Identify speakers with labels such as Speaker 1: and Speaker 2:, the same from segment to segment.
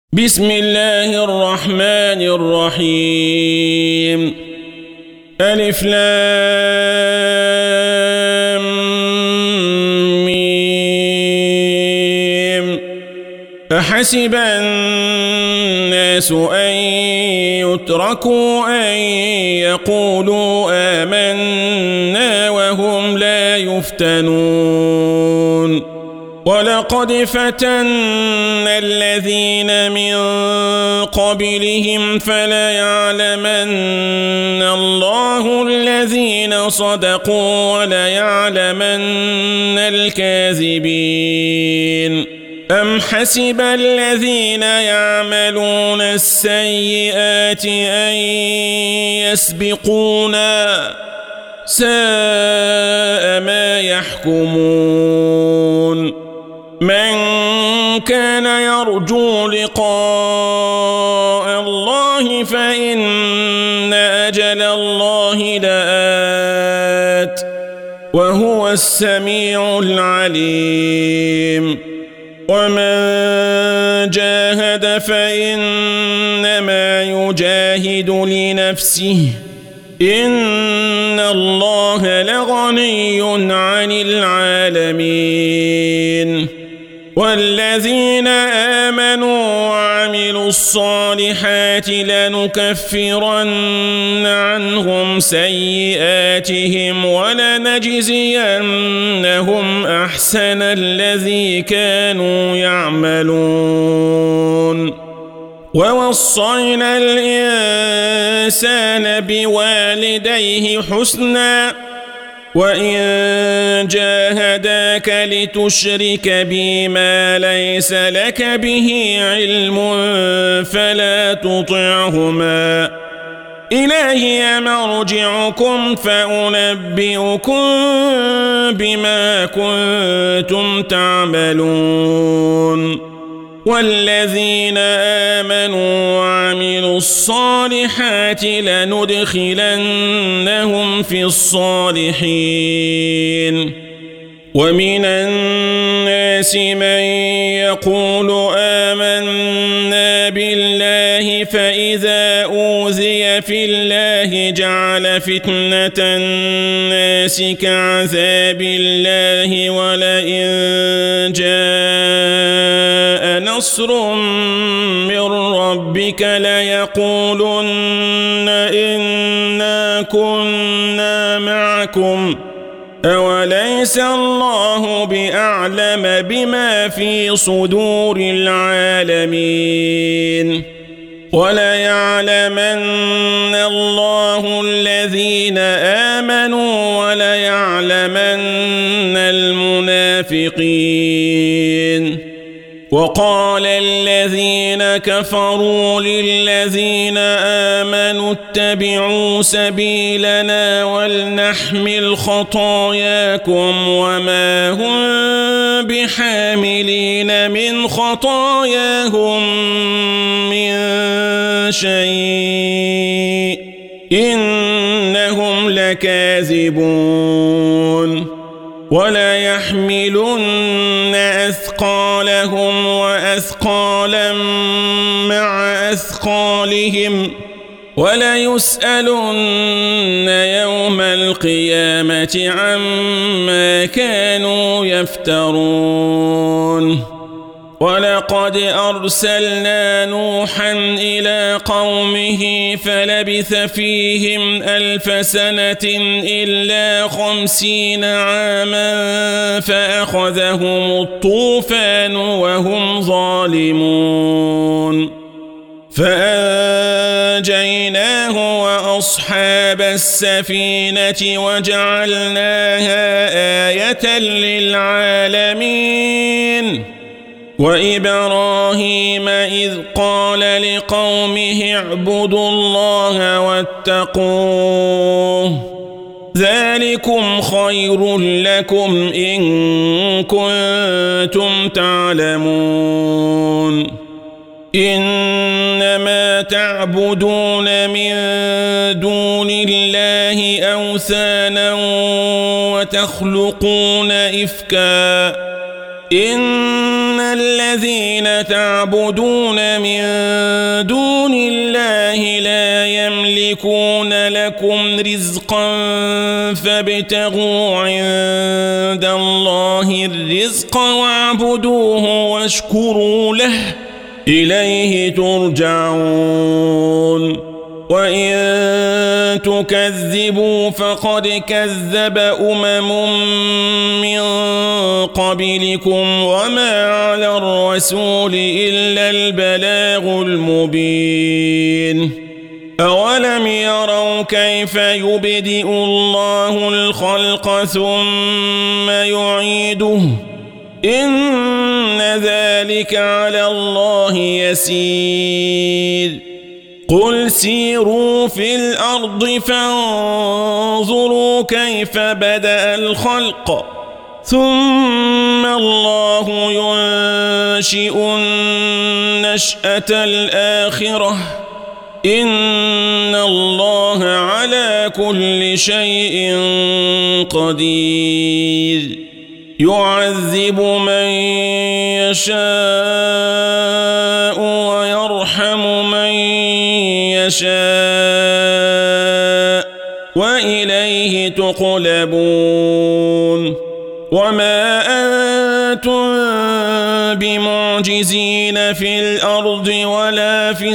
Speaker 1: بسم الله الرحمن الرحيم ألف لام ميم أحسب الناس أن يتركوا أن يقولوا آمنا وهم لا يفتنون ولقد فتنا الذين من قبلهم فليعلمن الله الذين صدقوا وليعلمن الكاذبين أم حسب الذين يعملون السيئات أن يسبقونا ساء ما يحكمون من كان يرجو لقاء الله فإن أجل الله لآت وهو السميع العليم ومن جاهد فإنما يجاهد لنفسه إن الله لغني عن العالمين والذين آمنوا وعملوا الصالحات لنكفرن عنهم سيئاتهم ولنجزينهم أحسن الذي كانوا يعملون ووصينا الإنسان بوالديه حسنا وإن جاهداك لتشرك بي ما ليس لك به علم فلا تطعهما إلهي مرجعكم فأنبئكم بما كنتم تعملون والذين آمنوا وعملوا الصالحات لندخلنهم في الصالحين ومن الناس من يقول آمنا بالله فإذا أوذي في الله جعل فتنة الناس كعذاب الله ولئن جاء نصر من ربك ليقولن إنا كنا معكم أوليس الله بأعلم بما في صدور العالمين وليعلمن الله الذين آمنوا وليعلمن المنافقين وقال الذين كفروا للذين آمنوا اتبعوا سبيلنا ولنحمل خطاياكم وما هم بحاملين من خطاياهم من شيء إنهم لكاذبون ولا يحملن أثقالهم وأثقالا مع أثقالهم وليسألن يوم القيامة عما كانوا يفترون ولقد أرسلنا نوحا إلى قومه فلبث فيهم 1000 سنة إلا 50 عاما فأخذهم الطوفان وهم ظالمون فأنجيناه وأصحاب السفينة وجعلناها آية للعالمين وإبراهيم إذ قال لقومه اعبدوا الله واتقوه ذلكم خير لكم إن كنتم تعلمون إنما تعبدون من دون الله أوثانا وتخلقون إفكا إن الذين الذين تعبدون من دون الله لا يملكون لكم رزقا فابتغوا عند الله الرزق واعبدوه واشكروا له إليه ترجعون وإن تكذبوا فقد كذب من قبلكم وما على الرسول إلا البلاغ المبين أولم يروا كيف يبدئ الله الخلق ثم يعيده إن ذلك على الله يسير قل سيروا في الأرض فانظروا كيف بدأ الخلق ثم الله ينشئ النشأة الآخرة إن الله على كل شيء قدير يعذب من يشاء ويرحم من يشاء وإليه تقلبون وما أنتم بمعجزين في الأرض ولا في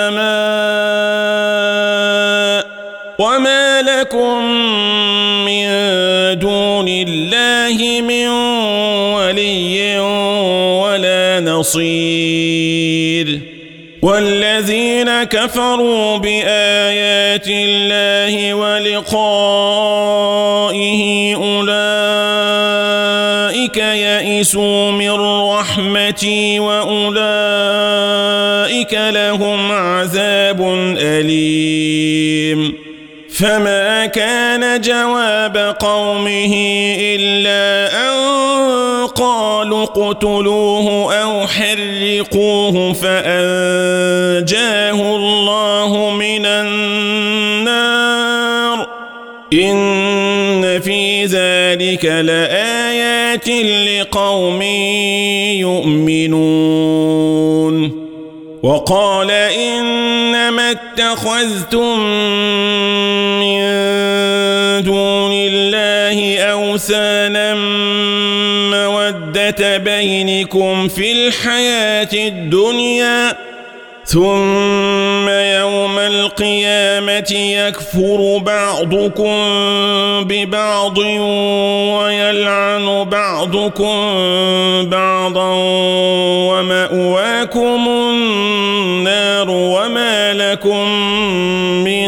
Speaker 1: السماء وما لكم من دون الله من ولي ولا نصير والذين كفروا بآيات الله ولقائه أولئك يئسوا من رحمتي وأولئك لهم عذاب أليم فما كان جواب قومه إلا أن قالوا اقتلوه أو حرقوه فأنجاه الله من النار إن في ذلك لآيات لقوم يؤمنون وقال إنما اتخذتم من دون الله أوثانا مودة بينكم في الحياة الدنيا ثم يوم القيامة يكفر بعضكم ببعض ويلعن بعضكم بعضا ومأواكم النار وما لكم من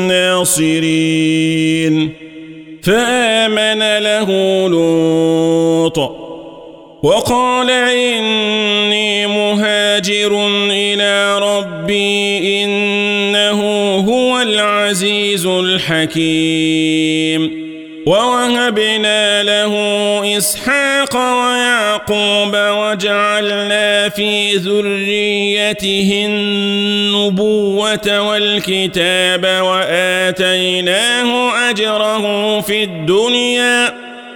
Speaker 1: ناصرين فآمن له لوط وقال إني مهاجر إلى ربي إنه هو العزيز الحكيم ووهبنا له إسحاق ويعقوب وجعلنا في ذريته النبوة والكتاب وآتيناه أجره في الدنيا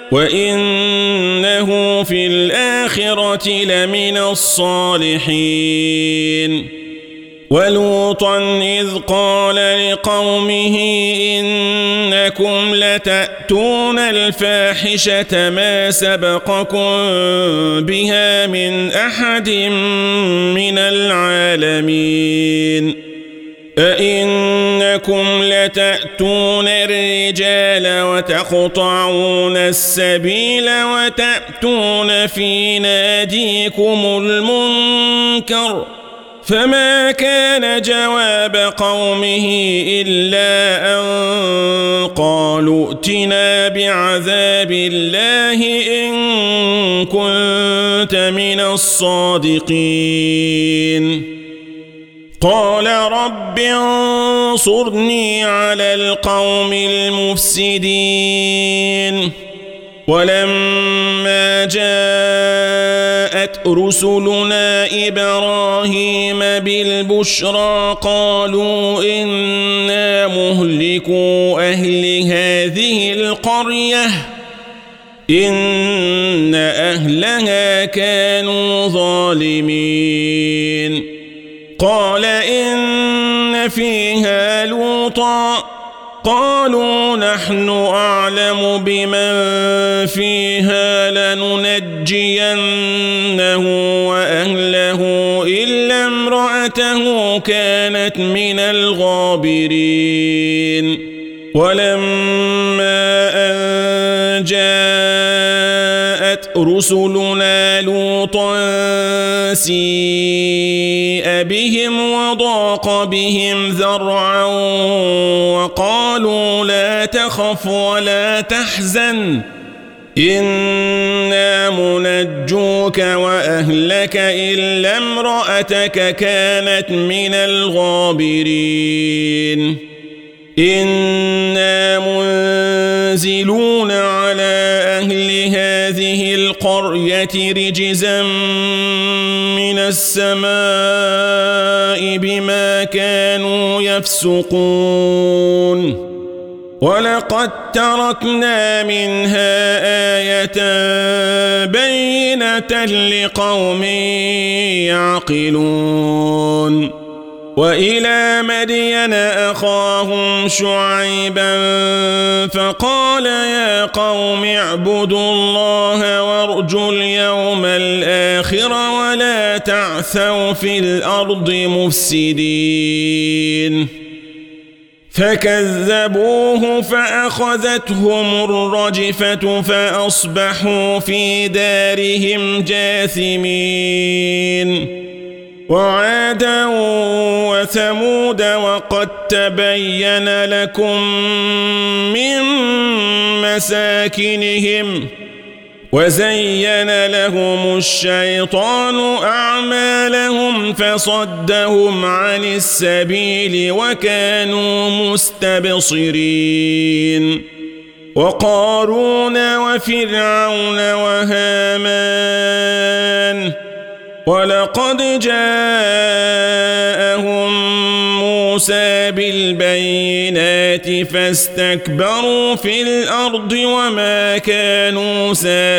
Speaker 1: وإنه في الآخرة لمن الصالحين ولوطا إذ قال لقومه إنكم لتأتون الفاحشة ما سبقكم بها من أحد من العالمين أئنكم لتأتون الرجال وتقطعون السبيل وتأتون في ناديكم المنكر فما كان جواب قومه إلا أن قالوا ائتنا بعذاب الله إن كنت من الصادقين قال رب انصرني على القوم المفسدين ولما جاءت رسلنا إبراهيم بالبشرى قالوا إنا مهلكو أهل هذه القرية إن أهلها كانوا ظالمين قال إن فيها لوطا قالوا نحن أعلم بمن فيها لننجينه وأهله إلا امرأته كانت من الغابرين ولما أن جاءت رسلنا لوطا سيء بهم وضاق بهم ذرعا وقالوا لا تخف ولا تحزن إنا منجوك وأهلك إلا امرأتك كانت من الغابرين إنا منزلون على أهل هذه القرية رجزا من السماء بما كانوا يفسقون ولقد تركنا منها آية بينة لقوم يعقلون وإلى مدين أخاهم شعيبا فقال يا قوم اعبدوا الله وارجوا اليوم الآخر ولا تعثوا في الأرض مفسدين فكذبوه فأخذتهم الرجفة فأصبحوا في دارهم جاثمين وعادا وثمود وقد تبين لكم من مساكنهم وزين لهم الشيطان أعمالهم فصدهم عن السبيل وكانوا مستبصرين وقارون وفرعون وهامان ولقد جاءهم موسى بالبينات فاستكبروا في الأرض وما كانوا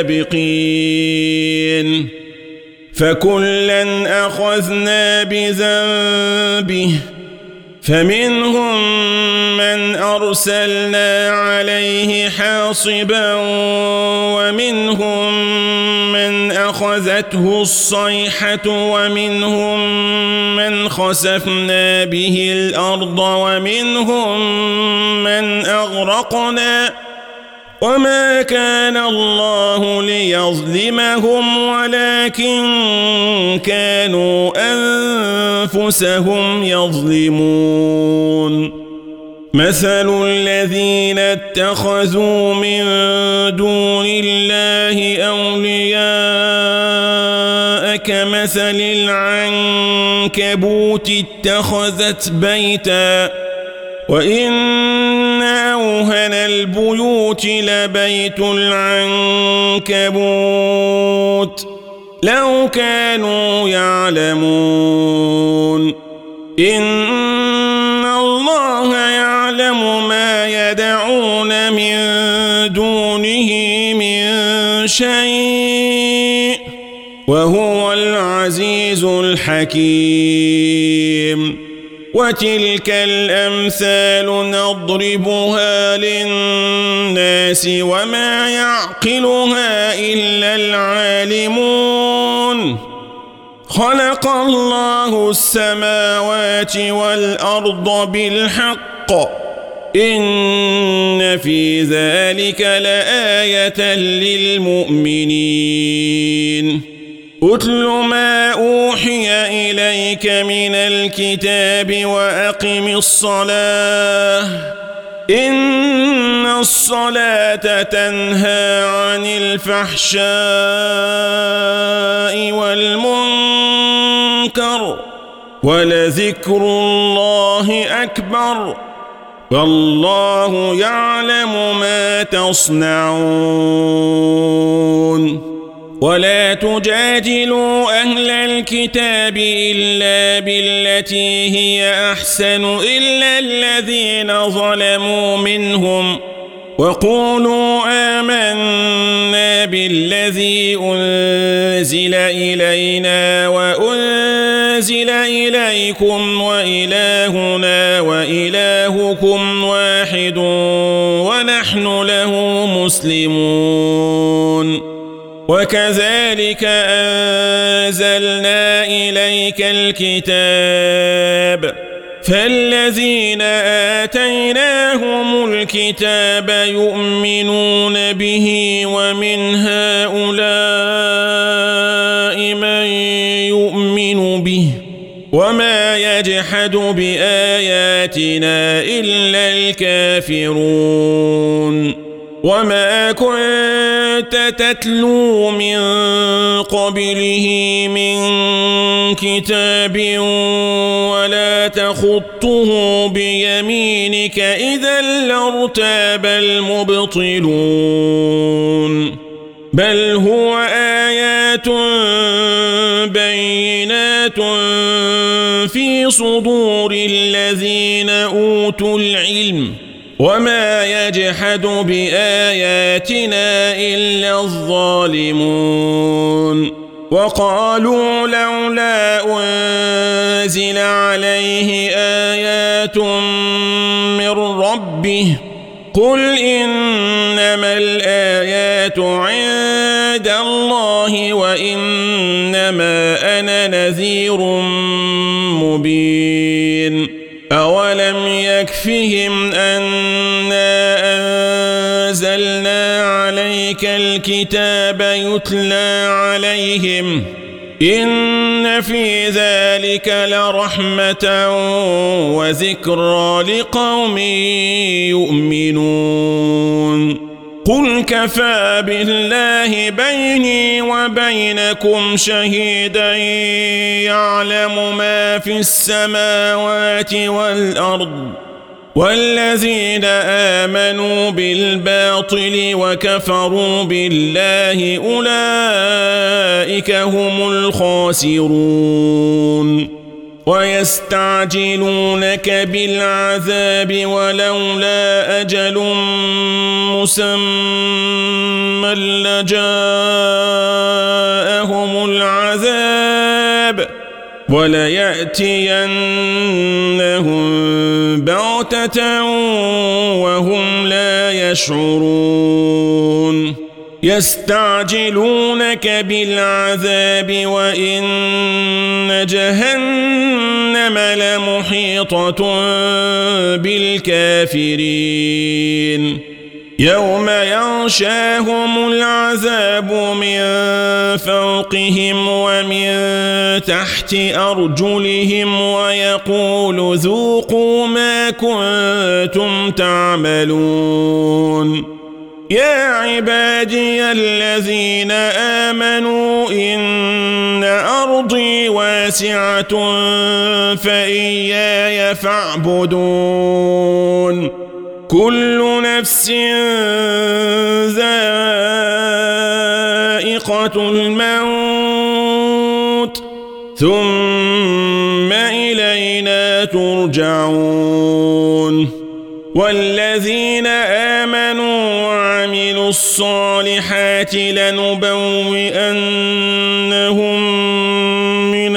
Speaker 1: سابقين فكلا أخذنا بذنبه فمنهم من أرسلنا عليه حاصبا ومنهم من أخذته الصيحة ومنهم من خسفنا به الأرض ومنهم من أغرقنا وما كان الله ليظلمهم ولكن كانوا أنفسهم يظلمون مثل الذين اتخذوا من دون الله أولياء كمثل العنكبوت اتخذت بيتا وإن أوهن البيوت لبيت العنكبوت لو كانوا يعلمون إن الله يعلم ما يدعون من دونه من شيء وهو العزيز الحكيم وتلك الأمثال نضربها للناس وما يعقلها إلا العالمون خلق الله السماوات والأرض بالحق إن في ذلك لآية للمؤمنين أتل ما أوحي إليك من الكتاب وأقم الصلاة إن الصلاة تنهى عن الفحشاء والمنكر ولذكر الله أكبر والله يعلم ما تصنعون ولا تجادلوا أهل الكتاب إلا بالتي هي أحسن إلا الذين ظلموا منهم وقولوا آمنا بالذي أنزل إلينا وأنزل إليكم وإلهنا وإلهكم واحد ونحن له مسلمون وكذلك أنزلنا إليك الكتاب فالذين آتيناهم الكتاب يؤمنون به ومن هؤلاء من يؤمن به وما يجحد بآياتنا إلا الكافرون وما كنت تتلو من قبله من كتاب ولا تخطه بيمينك إذا لارتاب المبطلون بل هو آيات بينات في صدور الذين أوتوا العلم وما يجحد بآياتنا إلا الظالمون وقالوا لولا أنزل عليه آيات من ربه قل إنما الآيات عند الله وإنما أنا نذير مبين أولم يكفهم أنا أنزلنا عليك الكتاب يتلى عليهم إن في ذلك لرحمة وذكرى لقوم يؤمنون قل كفى بالله بيني وبينكم شهيدا يعلم ما في السماوات والأرض والذين آمنوا بالباطل وكفروا بالله أولئك هم الخاسرون ويستعجلونك بالعذاب ولولا أجل مسمى لجاءهم العذاب وليأتينهم بغتة وهم لا يشعرون يستعجلونك بالعذاب وإن جهنم لمحيطة بالكافرين يوم يغشاهم العذاب من فوقهم ومن تحت أرجلهم ويقول ذوقوا ما كنتم تعملون يا عبادي الذين آمنوا إن أرضي واسعة فإياي فاعبدون كل نفس ذائقة الموت ثم إلينا ترجعون والذين آمنوا وعملوا الصالحات لنبوئنهم من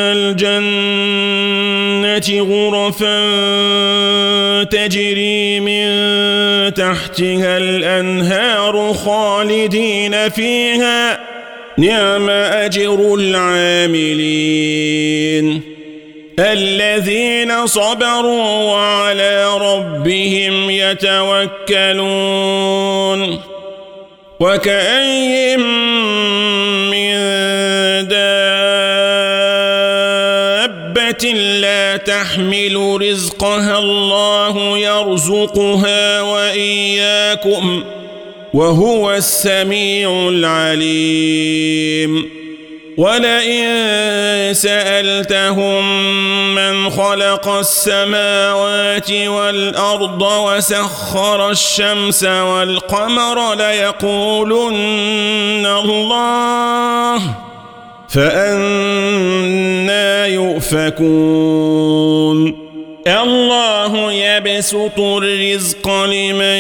Speaker 1: الجنة غرفا تجري من تحتها الأنهار خالدين فيها نعم أجر العاملين الذين صبروا وعلى ربهم يتوكلون وكأين من دابة لا تحمل رزقها الله يرزقها وإياكم وهو السميع العليم ولئن سألتهم من خلق السماوات والأرض وسخر الشمس والقمر ليقولن الله فأنى يؤفكون الله يبسط الرزق لمن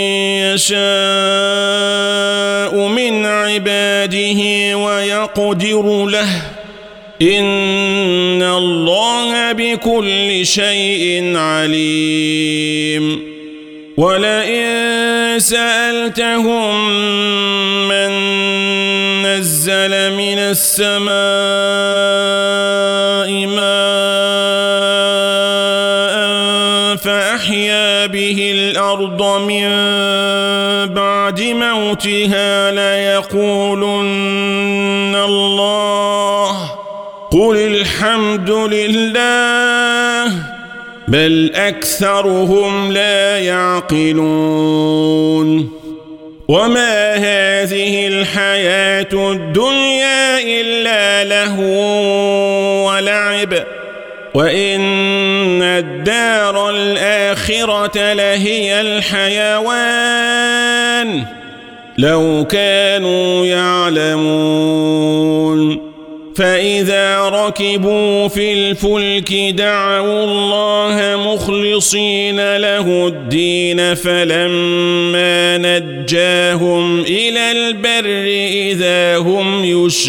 Speaker 1: يشاء من عباده ويقدر له إن الله بكل شيء عليم ولئن سألتهم من نزل من السماء ماء فأحيا به الأرض من بعد موتها ليقولن الله قل الحمد لله بل أكثرهم لا يعقلون وما هذه الحياة الدنيا إلا لهو ولعب وإن الدار الآخرة لهي الحيوان لو كانوا يعلمون فإذا ركبوا في الفلك دعوا الله مخلصين له الدين فلما نجاهم إلى البر إذا هم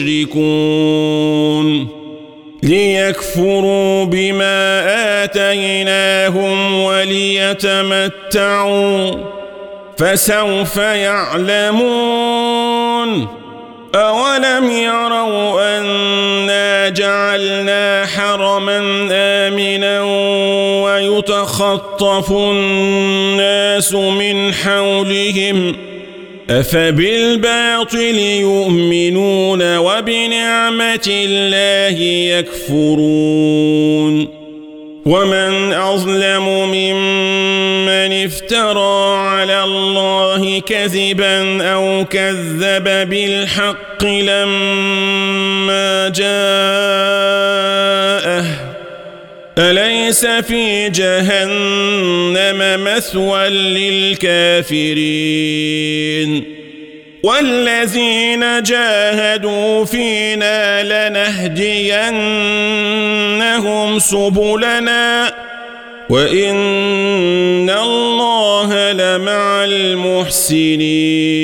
Speaker 1: يشركون ليكفروا بما آتيناهم وليتمتعوا فسوف يعلمون أولم يروا أنا جعلنا حرما آمنا ويتخطف الناس من حولهم أفبالباطل يؤمنون وبنعمة الله يكفرون ومن أظلم ممن افترى على الله كذبا أو كذب بالحق لما جاءه أليس في جهنم مثوى للكافرين والذين جاهدوا فينا لنهدينهم سبلنا وإن الله لمع المحسنين